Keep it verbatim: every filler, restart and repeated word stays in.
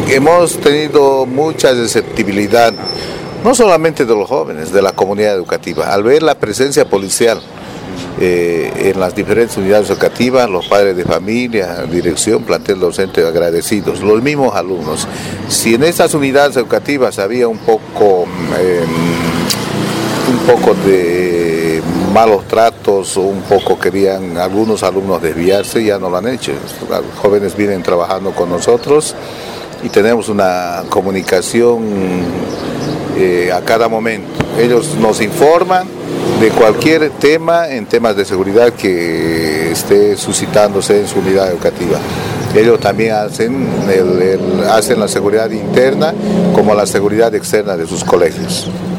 hemos tenido mucha receptibilidad, no solamente de los jóvenes, de la comunidad educativa, al ver la presencia policial eh, en las diferentes unidades educativas, los padres de familia, dirección, plantel docente agradecidos, los mismos alumnos. Si en estas unidades educativas había un poco, eh, un poco de malos tratos o un poco querían algunos alumnos desviarse, ya no lo han hecho. Los jóvenes vienen trabajando con nosotros y tenemos una comunicación eh, a cada momento. Ellos nos informan de cualquier tema en temas de seguridad que esté suscitándose en su unidad educativa. Ellos también hacen, el, el, hacen la seguridad interna como la seguridad externa de sus colegios.